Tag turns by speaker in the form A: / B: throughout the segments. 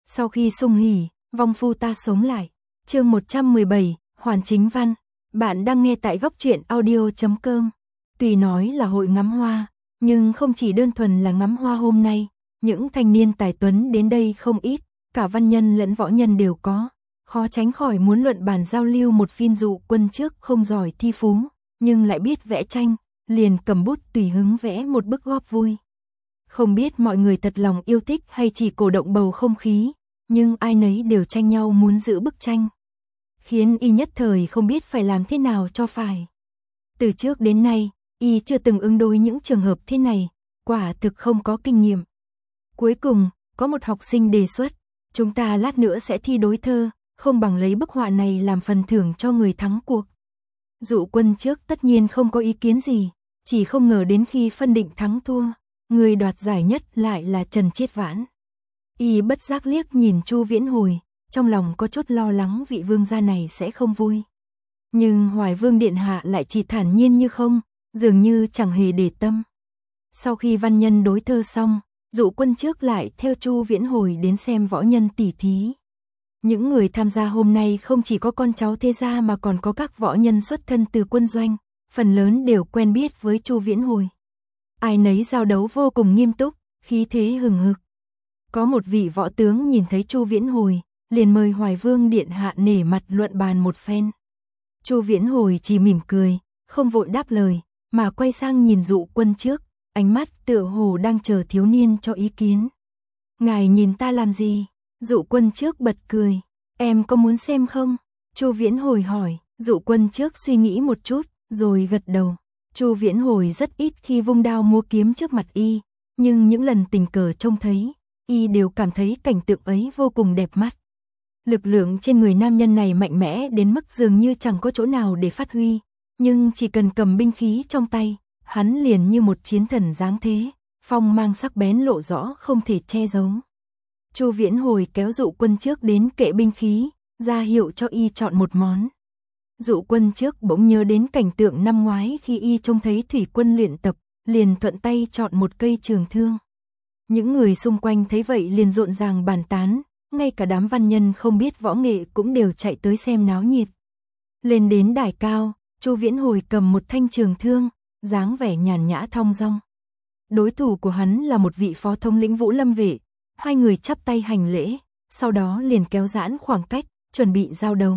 A: Sau khi sung hỉ, vong phu ta sống lại. Chương 117, Hoàn Chính Văn. Bạn đang nghe tại góc truyện audio.com. Tuy nói là hội ngắm hoa, nhưng không chỉ đơn thuần là ngắm hoa hôm nay, những thanh niên tài tuấn đến đây không ít, cả văn nhân lẫn võ nhân đều có. Khó tránh khỏi muốn luận bàn giao lưu một phiên. Dụ Quân trước không giỏi thi phú, nhưng lại biết vẽ tranh, liền cầm bút tùy hứng vẽ một bức góp vui. Không biết mọi người thật lòng yêu thích hay chỉ cổ động bầu không khí, nhưng ai nấy đều tranh nhau muốn giữ bức tranh, khiến y nhất thời không biết phải làm thế nào cho phải. Từ trước đến nay, y chưa từng ứng đối những trường hợp thế này, quả thực không có kinh nghiệm. Cuối cùng, có một học sinh đề xuất, chúng ta lát nữa sẽ thi đối thơ, không bằng lấy bức họa này làm phần thưởng cho người thắng cuộc. Dụ Quân trước tất nhiên không có ý kiến gì, chỉ không ngờ đến khi phân định thắng thua, người đoạt giải nhất lại là Trần Chiết Vãn. Y bất giác liếc nhìn Chu Viễn Hồi, trong lòng có chút lo lắng vị vương gia này sẽ không vui. Nhưng Hoài Vương điện hạ lại chỉ thản nhiên như không, dường như chẳng hề để tâm. Sau khi văn nhân đối thơ xong, Dụ Quân trước lại theo Chu Viễn Hồi đến xem võ nhân tỉ thí. Những người tham gia hôm nay không chỉ có con cháu thế gia mà còn có các võ nhân xuất thân từ quân doanh, phần lớn đều quen biết với Chu Viễn Hồi. Ai nấy giao đấu vô cùng nghiêm túc, khí thế hừng hực. Có một vị võ tướng nhìn thấy Chu Viễn Hồi, liền mời Hoài Vương điện hạ nể mặt luận bàn một phen. Chu Viễn Hồi chỉ mỉm cười, không vội đáp lời, mà quay sang nhìn Dụ Quân trước, ánh mắt tựa hồ đang chờ thiếu niên cho ý kiến. Ngài nhìn ta làm gì? Dụ Quân trước bật cười, em có muốn xem không? Chu Viễn Hồi hỏi. Dụ Quân trước suy nghĩ một chút, rồi gật đầu. Chu Viễn Hồi rất ít khi vung đao múa kiếm trước mặt y, nhưng những lần tình cờ trông thấy, y đều cảm thấy cảnh tượng ấy vô cùng đẹp mắt. Lực lượng trên người nam nhân này mạnh mẽ đến mức dường như chẳng có chỗ nào để phát huy, nhưng chỉ cần cầm binh khí trong tay, hắn liền như một chiến thần giáng thế, phong mang sắc bén lộ rõ không thể che giấu. Chu Viễn Hồi kéo Dụ Quân trước đến kệ binh khí, ra hiệu cho y chọn một món. Dụ Quân trước bỗng nhớ đến cảnh tượng năm ngoái khi y trông thấy thủy quân luyện tập, liền thuận tay chọn một cây trường thương. Những người xung quanh thấy vậy liền rộn ràng bàn tán, ngay cả đám văn nhân không biết võ nghệ cũng đều chạy tới xem náo nhiệt. Lên đến đài cao, Chu Viễn Hồi cầm một thanh trường thương, dáng vẻ nhàn nhã thong dong. Đối thủ của hắn là một vị phó thống lĩnh Vũ Lâm vệ, hai người chắp tay hành lễ, sau đó liền kéo giãn khoảng cách, chuẩn bị giao đấu.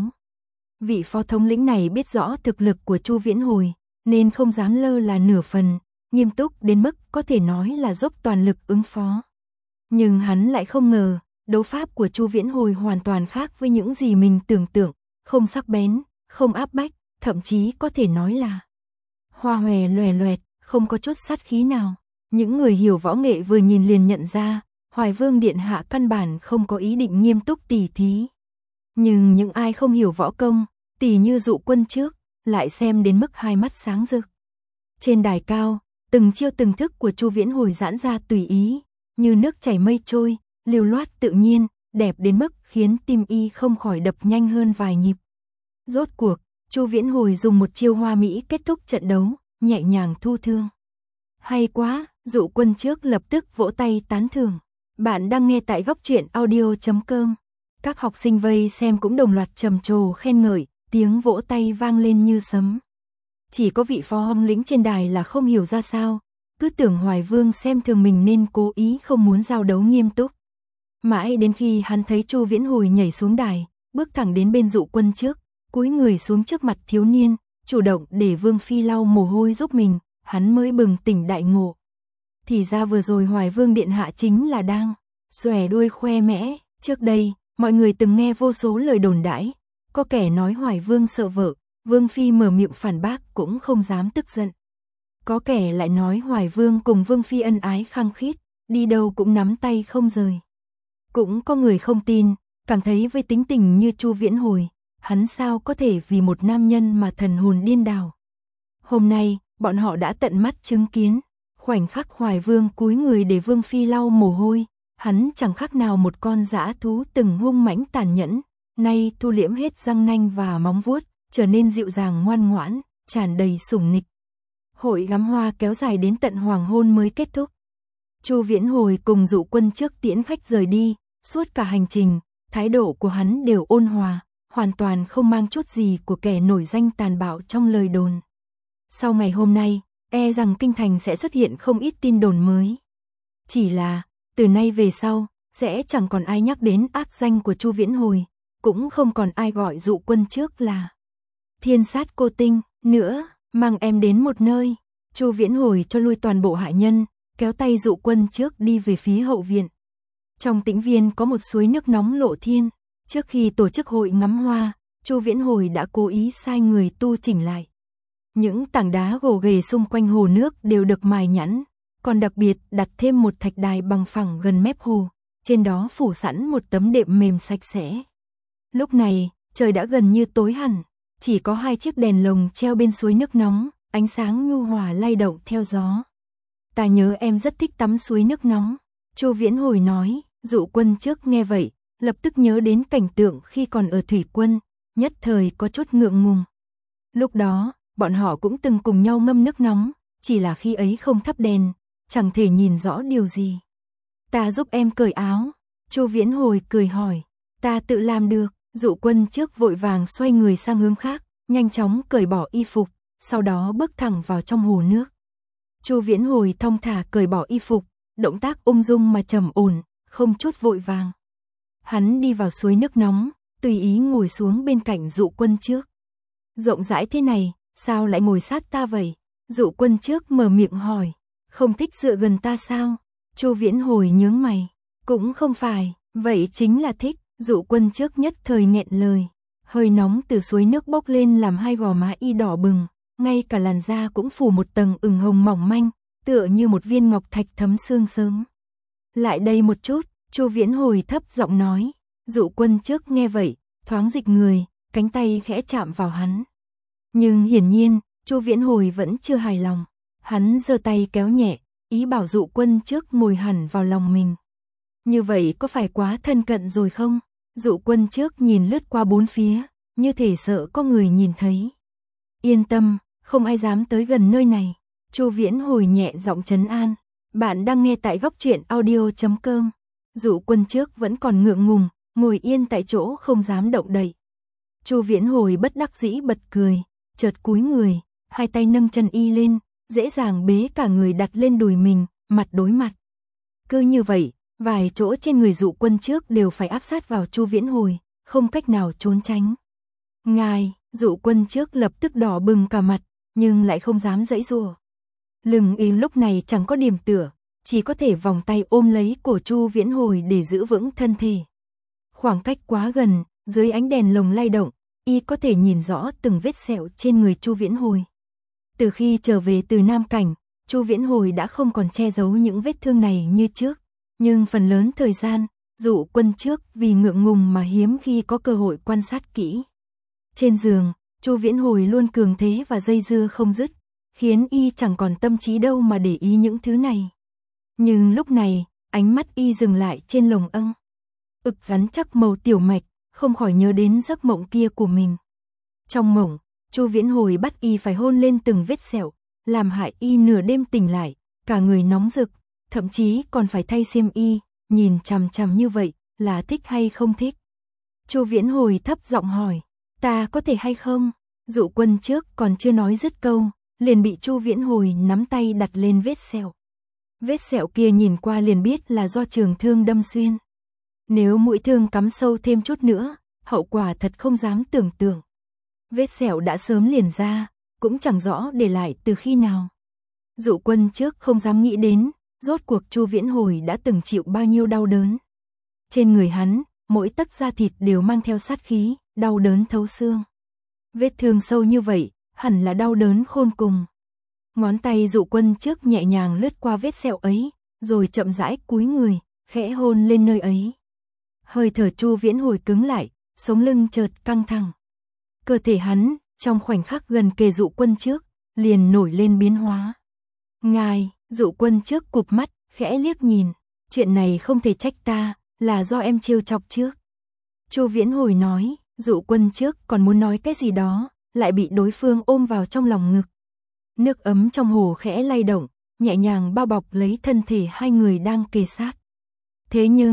A: Vị phó thống lĩnh này biết rõ thực lực của Chu Viễn Hồi, nên không dám lơ là nửa phần, nghiêm túc đến mức có thể nói là dốc toàn lực ứng phó. Nhưng hắn lại không ngờ, đấu pháp của Chu Viễn Hồi hoàn toàn khác với những gì mình tưởng tượng, không sắc bén, không áp bách, thậm chí có thể nói là hoa hòe loè loẹt, không có chút sát khí nào. Những người hiểu võ nghệ vừa nhìn liền nhận ra, Hoài Vương điện hạ căn bản không có ý định nghiêm túc tỉ thí. Nhưng những ai không hiểu võ công, tỉ như Dụ Quân trước, lại xem đến mức hai mắt sáng rực. Trên đài cao, từng chiêu từng thức của Chu Viễn Hồi giãn ra tùy ý, như nước chảy mây trôi, lưu loát tự nhiên, đẹp đến mức khiến tim y không khỏi đập nhanh hơn vài nhịp. Rốt cuộc, Chu Viễn Hồi dùng một chiêu hoa mỹ kết thúc trận đấu, nhẹ nhàng thu thương. Hay quá, Dụ Quân trước lập tức vỗ tay tán thưởng. Bạn đang nghe tại góc truyện audio.com. Các học sinh vây xem cũng đồng loạt trầm trồ khen ngợi, tiếng vỗ tay vang lên như sấm. Chỉ có vị phó thống lĩnh trên đài là không hiểu ra sao, cứ tưởng Hoài Vương xem thường mình nên cố ý không muốn giao đấu nghiêm túc. Mãi đến khi hắn thấy Chu Viễn Hồi nhảy xuống đài, bước thẳng đến bên Dụ Quân trước, cúi người xuống trước mặt thiếu niên, chủ động để Vương phi lau mồ hôi giúp mình, hắn mới bừng tỉnh đại ngộ. Thì ra vừa rồi Hoài Vương điện hạ chính là đang xòe đuôi khoe mẽ. Trước đây, mọi người từng nghe vô số lời đồn đãi, có kẻ nói Hoài Vương sợ vợ, Vương phi mở miệng phản bác cũng không dám tức giận. Có kẻ lại nói Hoài Vương cùng Vương phi ân ái khăng khít, đi đâu cũng nắm tay không rời. Cũng có người không tin, cảm thấy với tính tình như Chu Viễn Hồi, hắn sao có thể vì một nam nhân mà thần hồn điên đảo. Hôm nay, bọn họ đã tận mắt chứng kiến, khoảnh khắc Hoài Vương cúi người để Vương phi lau mồ hôi, hắn chẳng khác nào một con dã thú từng hung mãnh tàn nhẫn, nay thu liễm hết răng nanh và móng vuốt, trở nên dịu dàng ngoan ngoãn, tràn đầy sủng nịch. Hội ngắm hoa kéo dài đến tận hoàng hôn mới kết thúc. Chu Viễn Hồi cùng Dụ Quân trước tiễn khách rời đi, Suốt cả hành trình, thái độ của hắn đều ôn hòa, hoàn toàn không mang chút gì của kẻ nổi danh tàn bạo trong lời đồn. Sau ngày hôm nay, e rằng kinh thành sẽ xuất hiện không ít tin đồn mới. Chỉ là, từ nay về sau, sẽ chẳng còn ai nhắc đến ác danh của Chu Viễn Hồi, cũng không còn ai gọi Dụ Quân Trước là thiên sát cô tinh nữa. Mang em đến một nơi. Chu Viễn Hồi cho lui toàn bộ hạ nhân, kéo tay Dụ Quân Trước đi về phía hậu viện. Trong tĩnh viên có một suối nước nóng lộ thiên. Trước khi tổ chức hội ngắm hoa, Chu Viễn Hồi đã cố ý sai người tu chỉnh lại. Những tảng đá gồ ghề xung quanh hồ nước đều được mài nhẵn, còn đặc biệt đặt thêm một thạch đài bằng phẳng gần mép hồ, trên đó phủ sẵn một tấm đệm mềm sạch sẽ. Lúc này, trời đã gần như tối hẳn, chỉ có 2 chiếc đèn lồng treo bên suối nước nóng, ánh sáng nhu hòa lay động theo gió. Ta nhớ em rất thích tắm suối nước nóng, Chu Viễn Hồi nói. Dụ Quân Trước nghe vậy, lập tức nhớ đến cảnh tượng khi còn ở thủy quân, nhất thời có chút ngượng ngùng. Lúc đó, bọn họ cũng từng cùng nhau ngâm nước nóng, chỉ là khi ấy không thắp đèn, chẳng thể nhìn rõ điều gì. Ta giúp em cởi áo, Chu Viễn Hồi cười hỏi. Ta tự làm được. Dụ Quân Trước vội vàng xoay người sang hướng khác, nhanh chóng cởi bỏ y phục, sau đó bước thẳng vào trong hồ nước. Chu Viễn Hồi thong thả cởi bỏ y phục, động tác ung dung mà trầm ổn, không chút vội vàng. Hắn đi vào suối nước nóng, tùy ý ngồi xuống bên cạnh Dụ Quân Trước. Rộng rãi thế này, sao lại ngồi sát ta vậy? Dụ Quân Trước mở miệng hỏi. Không thích dựa gần ta sao? Chu Viễn Hồi nhướng mày. Cũng không phải, vậy chính là thích. Dụ Quân Trước nhất thời nghẹn lời. Hơi nóng từ suối nước bốc lên làm 2 gò má y đỏ bừng, ngay cả làn da cũng phủ một tầng ửng hồng mỏng manh, tựa như một viên ngọc thạch thấm xương sớm. Lại đây một chút, Chu Viễn Hồi thấp giọng nói. Dụ Quân Trước nghe vậy, thoáng dịch người, cánh tay khẽ chạm vào hắn. Nhưng hiển nhiên, Chu Viễn Hồi vẫn chưa hài lòng. Hắn giơ tay kéo nhẹ, ý bảo Dụ Quân Trước ngồi hẳn vào lòng mình. Như vậy có phải quá thân cận rồi không? Dụ Quân Trước nhìn lướt qua bốn phía, như thể sợ có người nhìn thấy. Yên tâm, không ai dám tới gần nơi này. Chu Viễn Hồi nhẹ giọng trấn an. Bạn đang nghe tại Góc Truyện Audio.com. Dụ Quân Trước vẫn còn ngượng ngùng, ngồi yên tại chỗ không dám động đậy. Chu Viễn Hồi bất đắc dĩ bật cười, chợt cúi người, 2 tay nâng chân y lên, dễ dàng bế cả người đặt lên đùi mình, mặt đối mặt. Cứ như vậy, vài chỗ trên người Dụ Quân Trước đều phải áp sát vào Chu Viễn Hồi, không cách nào trốn tránh. Ngài, Dụ Quân Trước lập tức đỏ bừng cả mặt, nhưng lại không dám giãy giụa. Lưng y lúc này chẳng có điểm tựa, chỉ có thể vòng tay ôm lấy cổ Chu Viễn Hồi để giữ vững thân thể. Khoảng cách quá gần, dưới ánh đèn lồng lay động, y có thể nhìn rõ từng vết sẹo trên người Chu Viễn Hồi. Từ khi trở về từ Nam Cảnh, Chu Viễn Hồi đã không còn che giấu những vết thương này như trước, nhưng phần lớn thời gian, Dụ Quân Trước vì ngượng ngùng mà hiếm khi có cơ hội quan sát kỹ. Trên giường, Chu Viễn Hồi luôn cường thế và dây dưa không dứt, khiến y chẳng còn tâm trí đâu mà để ý những thứ này. Nhưng lúc này, ánh mắt y dừng lại trên lồng âng. Ực rắn chắc màu tiểu mạch, không khỏi nhớ đến giấc mộng kia của mình. Trong mộng, Chu Viễn Hồi bắt y phải hôn lên từng vết sẹo, làm hại y nửa đêm tỉnh lại, cả người nóng rực, thậm chí còn phải thay xiêm y, nhìn chằm chằm như vậy, là thích hay không thích? Chu Viễn Hồi thấp giọng hỏi, ta có thể hay không? Dụ Quân Trước còn chưa nói dứt câu, liền bị Chu Viễn Hồi nắm tay đặt lên vết sẹo. Vết sẹo kia nhìn qua liền biết là do trường thương đâm xuyên. Nếu mũi thương cắm sâu thêm chút nữa, hậu quả thật không dám tưởng tượng. Vết sẹo đã sớm liền ra, cũng chẳng rõ để lại từ khi nào. Dụ Quân Trước không dám nghĩ đến, rốt cuộc Chu Viễn Hồi đã từng chịu bao nhiêu đau đớn. Trên người hắn, mỗi tấc da thịt đều mang theo sát khí, đau đớn thấu xương. Vết thương sâu như vậy, hẳn là đau đớn khôn cùng. Ngón tay Dụ Quân Trước nhẹ nhàng lướt qua vết sẹo ấy, rồi chậm rãi cúi người, khẽ hôn lên nơi ấy. Hơi thở Chu Viễn Hồi cứng lại, sống lưng chợt căng thẳng. Cơ thể hắn, trong khoảnh khắc gần kề Dụ Quân Trước, liền nổi lên biến hóa. Ngài, Dụ Quân Trước cụp mắt, khẽ liếc nhìn. Chuyện này không thể trách ta, là do em trêu chọc trước. Chu Viễn Hồi nói, Dụ Quân Trước còn muốn nói cái gì đó, lại bị đối phương ôm vào trong lòng ngực. Nước ấm trong hồ khẽ lay động, nhẹ nhàng bao bọc lấy thân thể hai người đang kề sát. Thế nhưng,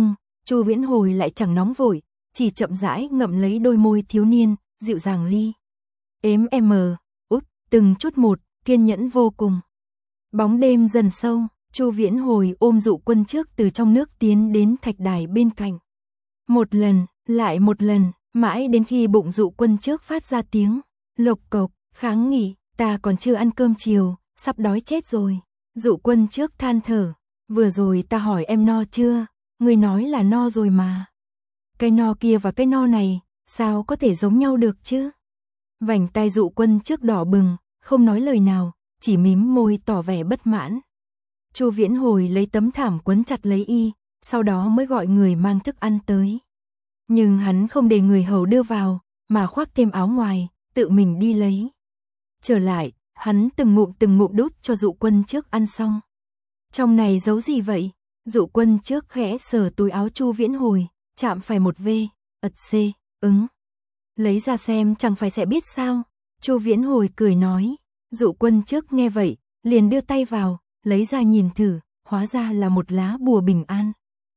A: Chu Viễn Hồi lại chẳng nóng vội, chỉ chậm rãi ngậm lấy đôi môi thiếu niên, dịu dàng li. Ếm út, từng chút một, kiên nhẫn vô cùng. Bóng đêm dần sâu, Chu Viễn Hồi ôm Dụ Quân Trước từ trong nước tiến đến thạch đài bên cạnh. Một lần, lại một lần, mãi đến khi bụng Dụ Quân Trước phát ra tiếng lộc cộc, kháng nghị, ta còn chưa ăn cơm chiều, sắp đói chết rồi. Dụ Quân Trước than thở, vừa rồi ta hỏi em no chưa, người nói là no rồi mà. Cái no kia và cái no này, sao có thể giống nhau được chứ? Vành tai Dụ Quân Trước đỏ bừng, không nói lời nào, chỉ mím môi tỏ vẻ bất mãn. Chu Viễn Hồi lấy tấm thảm quấn chặt lấy y, sau đó mới gọi người mang thức ăn tới. Nhưng hắn không để người hầu đưa vào, mà khoác thêm áo ngoài, tự mình đi lấy. Trở lại, hắn từng ngụm đút cho Dụ Quân Trước ăn xong. Trong này giấu gì vậy? Dụ Quân Trước khẽ sờ túi áo Chu Viễn Hồi, chạm phải một V, C, ứng. Lấy ra xem chẳng phải sẽ biết sao? Chu Viễn Hồi cười nói. Dụ Quân Trước nghe vậy, liền đưa tay vào, lấy ra nhìn thử, hóa ra là một lá bùa bình an.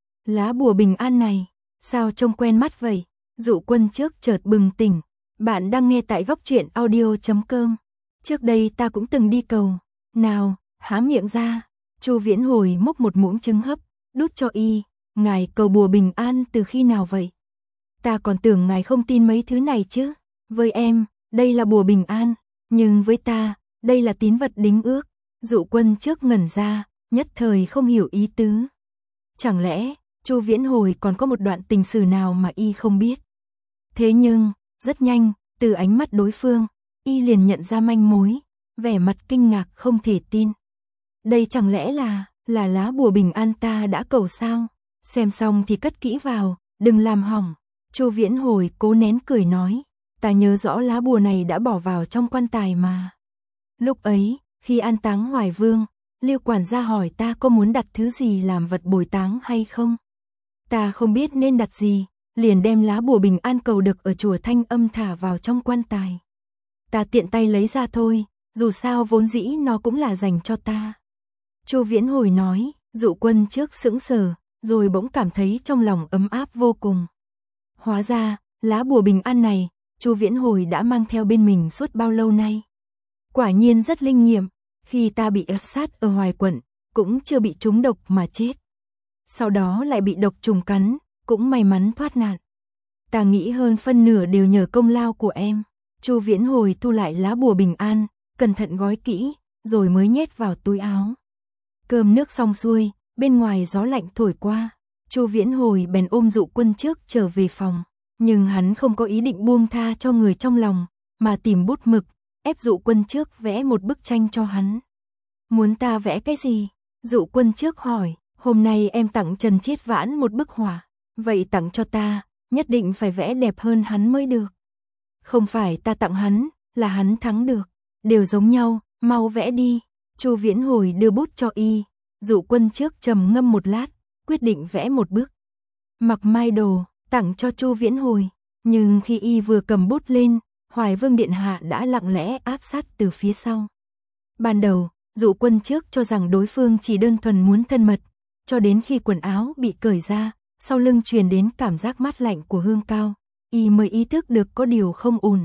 A: Lá bùa bình an này, sao trông quen mắt vậy? Dụ Quân Trước chợt bừng tỉnh. Bạn đang nghe tại Góc Truyện Audio.com. Trước đây ta cũng từng đi cầu. Nào, há miệng ra. Chu Viễn Hồi múc một muỗng trứng hấp, đút cho y. Ngài cầu bùa bình an từ khi nào vậy? Ta còn tưởng ngài không tin mấy thứ này chứ. Với em, đây là bùa bình an. Nhưng với ta, đây là tín vật đính ước. Dụ Quân Trước ngẩn ra, nhất thời không hiểu ý tứ. Chẳng lẽ, Chu Viễn Hồi còn có một đoạn tình sử nào mà y không biết? Thế nhưng, rất nhanh, từ ánh mắt đối phương, y liền nhận ra manh mối, vẻ mặt kinh ngạc không thể tin. Đây chẳng lẽ là lá bùa bình an ta đã cầu sao? Xem xong thì cất kỹ vào, đừng làm hỏng. Chu Viễn Hồi cố nén cười nói, ta nhớ rõ lá bùa này đã bỏ vào trong quan tài mà. Lúc ấy, khi an táng Hoài Vương, Lưu quản gia hỏi ta có muốn đặt thứ gì làm vật bồi táng hay không. Ta không biết nên đặt gì, liền đem lá bùa bình an cầu được ở chùa Thanh Âm thả vào trong quan tài. Ta tiện tay lấy ra thôi, dù sao vốn dĩ nó cũng là dành cho ta. Chu Viễn Hồi nói. Dụ Quân Trước sững sờ, rồi bỗng cảm thấy trong lòng ấm áp vô cùng. Hóa ra, lá bùa bình an này, Chu Viễn Hồi đã mang theo bên mình suốt bao lâu nay. Quả nhiên rất linh nghiệm, khi ta bị ép sát ở Hoài Quận, cũng chưa bị trúng độc mà chết. Sau đó lại bị độc trùng cắn, cũng may mắn thoát nạn. Ta nghĩ hơn phân nửa đều nhờ công lao của em. Chu Viễn Hồi thu lại lá bùa bình an, cẩn thận gói kỹ, rồi mới nhét vào túi áo. Cơm nước xong xuôi, bên ngoài gió lạnh thổi qua, Chu Viễn Hồi bèn ôm Dụ Quân Trước trở về phòng, nhưng hắn không có ý định buông tha cho người trong lòng, mà tìm bút mực, ép Dụ Quân Trước vẽ một bức tranh cho hắn. Muốn ta vẽ cái gì? Dụ Quân Trước hỏi. Hôm nay em tặng Trần Chiết Vãn một bức họa, vậy tặng cho ta, nhất định phải vẽ đẹp hơn hắn mới được. Không phải ta tặng hắn, là hắn thắng được, đều giống nhau, mau vẽ đi. Chu Viễn Hồi đưa bút cho y. Dụ Quân Trước trầm ngâm một lát, quyết định vẽ một bức Mặc Mai Đồ, tặng cho Chu Viễn Hồi. Nhưng khi y vừa cầm bút lên, Hoài Vương điện hạ đã lặng lẽ áp sát từ phía sau. Ban đầu, Dụ Quân Trước cho rằng đối phương chỉ đơn thuần muốn thân mật, cho đến khi quần áo bị cởi ra, sau lưng truyền đến cảm giác mát lạnh của hương cao, y mới ý thức được có điều không ổn.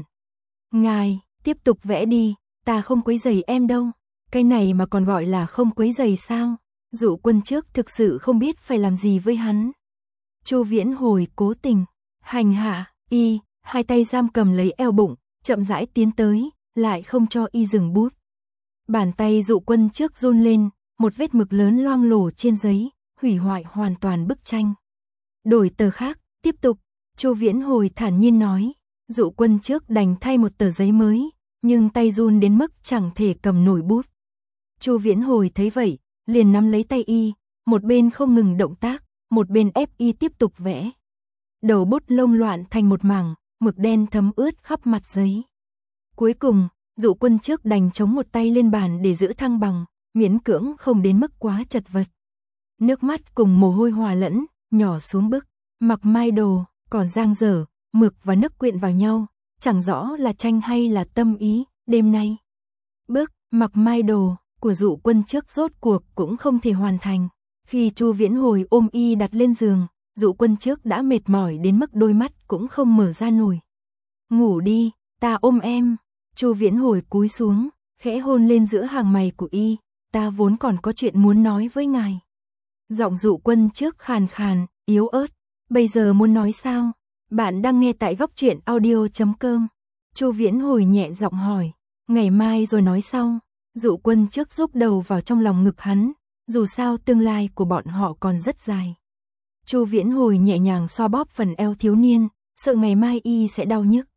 A: Ngài, tiếp tục vẽ đi, ta không quấy rầy em đâu. Cái này mà còn gọi là không quấy rầy sao? Dụ Quân Trước thực sự không biết phải làm gì với hắn. Chu Viễn Hồi cố tình hành hạ y, hai tay giam cầm lấy eo bụng, chậm rãi tiến tới, lại không cho y dừng bút. Bàn tay Dụ Quân Trước run lên, một vết mực lớn loang lổ trên giấy, hủy hoại hoàn toàn bức tranh. Đổi tờ khác, tiếp tục. Chu Viễn Hồi thản nhiên nói. Dụ Quân Trước đành thay một tờ giấy mới, nhưng tay run đến mức chẳng thể cầm nổi bút. Chu Viễn Hồi thấy vậy, liền nắm lấy tay y, một bên không ngừng động tác, một bên ép y tiếp tục vẽ. Đầu bút lông loạn thành một mảng, mực đen thấm ướt khắp mặt giấy. Cuối cùng, Dụ Quân Trước đành chống một tay lên bàn để giữ thăng bằng, miễn cưỡng không đến mức quá chật vật. Nước mắt cùng mồ hôi hòa lẫn, nhỏ xuống bức Mặc Mai Đồ, còn dang dở, mực và nước quyện vào nhau, chẳng rõ là tranh hay là tâm ý. Đêm nay, bức Mặc Mai Đồ của Dụ Quân Trước rốt cuộc cũng không thể hoàn thành. Khi Chu Viễn Hồi ôm y đặt lên giường, Dụ Quân Trước đã mệt mỏi đến mức đôi mắt cũng không mở ra nổi. Ngủ đi, ta ôm em. Chu Viễn Hồi cúi xuống, khẽ hôn lên giữa hàng mày của y, ta vốn còn có chuyện muốn nói với ngài. Giọng Dụ Quân Trước khàn khàn, yếu ớt, bây giờ muốn nói sao? Bạn đang nghe tại góc truyện audio.com. Chu Viễn Hồi nhẹ giọng hỏi, ngày mai rồi nói sau. Dụ Quân Trước rúc đầu vào trong lòng ngực hắn, dù sao tương lai của bọn họ còn rất dài. Chu Viễn Hồi nhẹ nhàng xoa bóp phần eo thiếu niên, sợ ngày mai y sẽ đau nhức.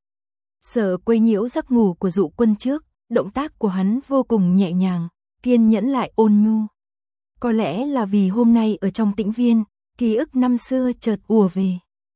A: Sợ quấy nhiễu giấc ngủ của Dụ Quân Trước, động tác của hắn vô cùng nhẹ nhàng, kiên nhẫn lại ôn nhu. Có lẽ là vì hôm nay ở trong tĩnh viên, ký ức năm xưa chợt ùa về.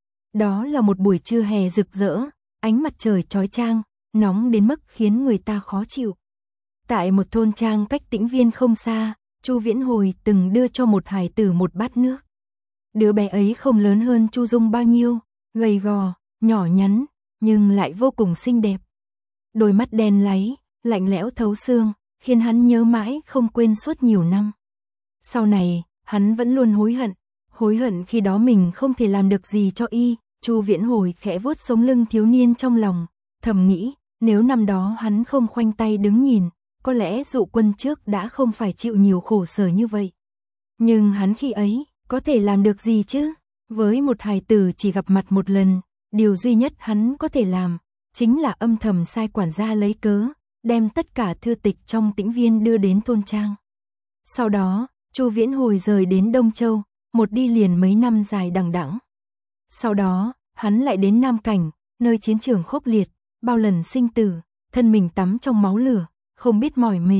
A: Đó là một buổi trưa hè rực rỡ, ánh mặt trời chói chang, nóng đến mức khiến người ta khó chịu. Tại một thôn trang cách tĩnh viên không xa, Chu Viễn Hồi từng đưa cho một hài tử một bát nước. Đứa bé ấy không lớn hơn Chu Dung bao nhiêu, gầy gò, nhỏ nhắn, nhưng lại vô cùng xinh đẹp. Đôi mắt đen láy, lạnh lẽo thấu xương, khiến hắn nhớ mãi không quên suốt nhiều năm. Sau này, hắn vẫn luôn hối hận khi đó mình không thể làm được gì cho y. Chu Viễn Hồi khẽ vuốt sống lưng thiếu niên trong lòng, thầm nghĩ, nếu năm đó hắn không khoanh tay đứng nhìn, có lẽ Dụ Quân Trước đã không phải chịu nhiều khổ sở như vậy. Nhưng hắn khi ấy, có thể làm được gì chứ? Với một hài tử chỉ gặp mặt một lần, điều duy nhất hắn có thể làm, chính là âm thầm sai quản gia lấy cớ, đem tất cả thư tịch trong tĩnh viên đưa đến thôn trang. Sau đó, Chu Viễn Hồi rời đến Đông Châu, một đi liền mấy năm dài đằng đẵng. Sau đó, hắn lại đến Nam Cảnh, nơi chiến trường khốc liệt, bao lần sinh tử, thân mình tắm trong máu lửa, không biết mỏi mệt.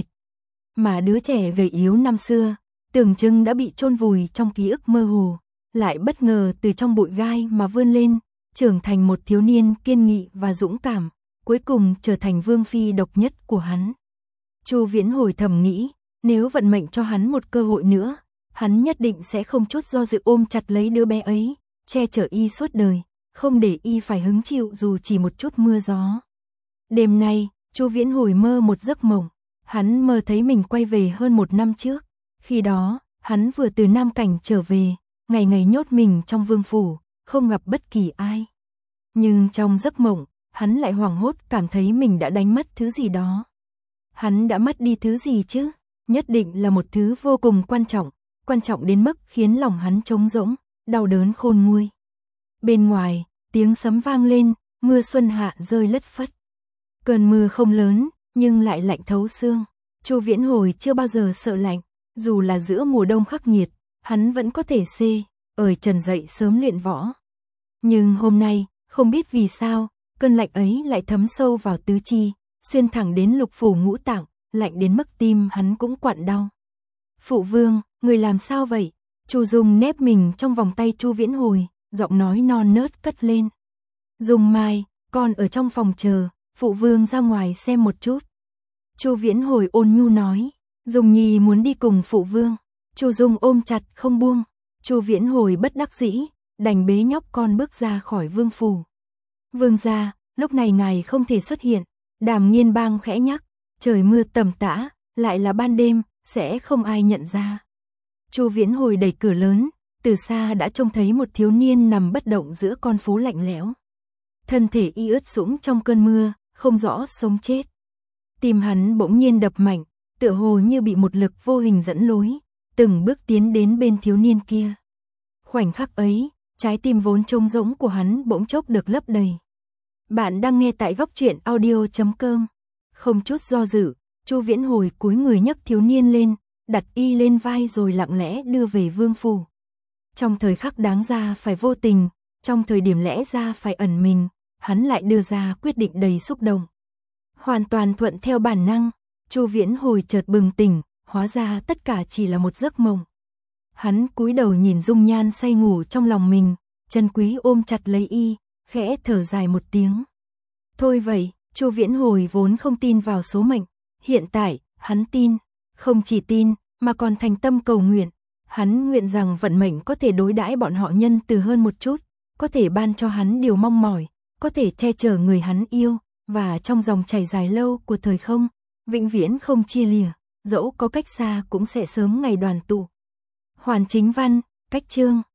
A: Mà đứa trẻ gầy yếu năm xưa, tưởng chừng đã bị chôn vùi trong ký ức mơ hồ, lại bất ngờ từ trong bụi gai mà vươn lên, trưởng thành một thiếu niên kiên nghị và dũng cảm, cuối cùng trở thành vương phi độc nhất của hắn. Chu Viễn Hồi thầm nghĩ, nếu vận mệnh cho hắn một cơ hội nữa, hắn nhất định sẽ không chút do dự ôm chặt lấy đứa bé ấy, che chở y suốt đời, không để y phải hứng chịu dù chỉ một chút mưa gió. Đêm nay, Chu Viễn Hồi mơ một giấc mộng, hắn mơ thấy mình quay về hơn một năm trước. Khi đó, hắn vừa từ Nam Cảnh trở về, ngày ngày nhốt mình trong vương phủ, không gặp bất kỳ ai. Nhưng trong giấc mộng, hắn lại hoảng hốt cảm thấy mình đã đánh mất thứ gì đó. Hắn đã mất đi thứ gì chứ? Nhất định là một thứ vô cùng quan trọng đến mức khiến lòng hắn trống rỗng, đau đớn khôn nguôi. Bên ngoài, tiếng sấm vang lên, mưa xuân hạ rơi lất phất. Cơn mưa không lớn, nhưng lại lạnh thấu xương. Chu Viễn Hồi chưa bao giờ sợ lạnh, dù là giữa mùa đông khắc nghiệt, hắn vẫn có thể ở trần dậy sớm luyện võ. Nhưng hôm nay, không biết vì sao, cơn lạnh ấy lại thấm sâu vào tứ chi, xuyên thẳng đến lục phủ ngũ tạng, lạnh đến mức tim hắn cũng quặn đau. Phụ vương, người làm sao vậy? Chu Dung nép mình trong vòng tay Chu Viễn Hồi, giọng nói non nớt cất lên. Dung Mai, con ở trong phòng chờ, phụ vương ra ngoài xem một chút. Chu Viễn Hồi ôn nhu nói, Dung Nhi muốn đi cùng phụ vương. Chu Dung ôm chặt không buông. Chu Viễn Hồi bất đắc dĩ, đành bế nhóc con bước ra khỏi vương phủ. Vương gia, lúc này ngài không thể xuất hiện. Đàm Nghiên Bang khẽ nhắc, trời mưa tầm tã, lại là ban đêm, sẽ không ai nhận ra. Chu Viễn Hồi đẩy cửa lớn, từ xa đã trông thấy một thiếu niên nằm bất động giữa con phố lạnh lẽo. Thân thể y ướt sũng trong cơn mưa, không rõ sống chết. Tim hắn bỗng nhiên đập mạnh, tựa hồ như bị một lực vô hình dẫn lối, từng bước tiến đến bên thiếu niên kia. Khoảnh khắc ấy, trái tim vốn trống rỗng của hắn bỗng chốc được lấp đầy. Bạn đang nghe tại góc truyện audio.com. Không chút do dự, Chu Viễn Hồi cúi người nhấc thiếu niên lên, đặt y lên vai rồi lặng lẽ đưa về vương phủ. Trong thời khắc đáng ra phải vô tình, trong thời điểm lẽ ra phải ẩn mình, hắn lại đưa ra quyết định đầy xúc động. Hoàn toàn thuận theo bản năng, Chu Viễn Hồi chợt bừng tỉnh, hóa ra tất cả chỉ là một giấc mộng. Hắn cúi đầu nhìn dung nhan say ngủ trong lòng mình, Trân Quý ôm chặt lấy y, khẽ thở dài một tiếng. Thôi vậy, Chu Viễn Hồi vốn không tin vào số mệnh, hiện tại, hắn tin, không chỉ tin, mà còn thành tâm cầu nguyện. Hắn nguyện rằng vận mệnh có thể đối đãi bọn họ nhân từ hơn một chút, có thể ban cho hắn điều mong mỏi, có thể che chở người hắn yêu, và trong dòng chảy dài lâu của thời không, vĩnh viễn không chia lìa, dẫu có cách xa cũng sẽ sớm ngày đoàn tụ. Hoàn Chính Văn, cách chương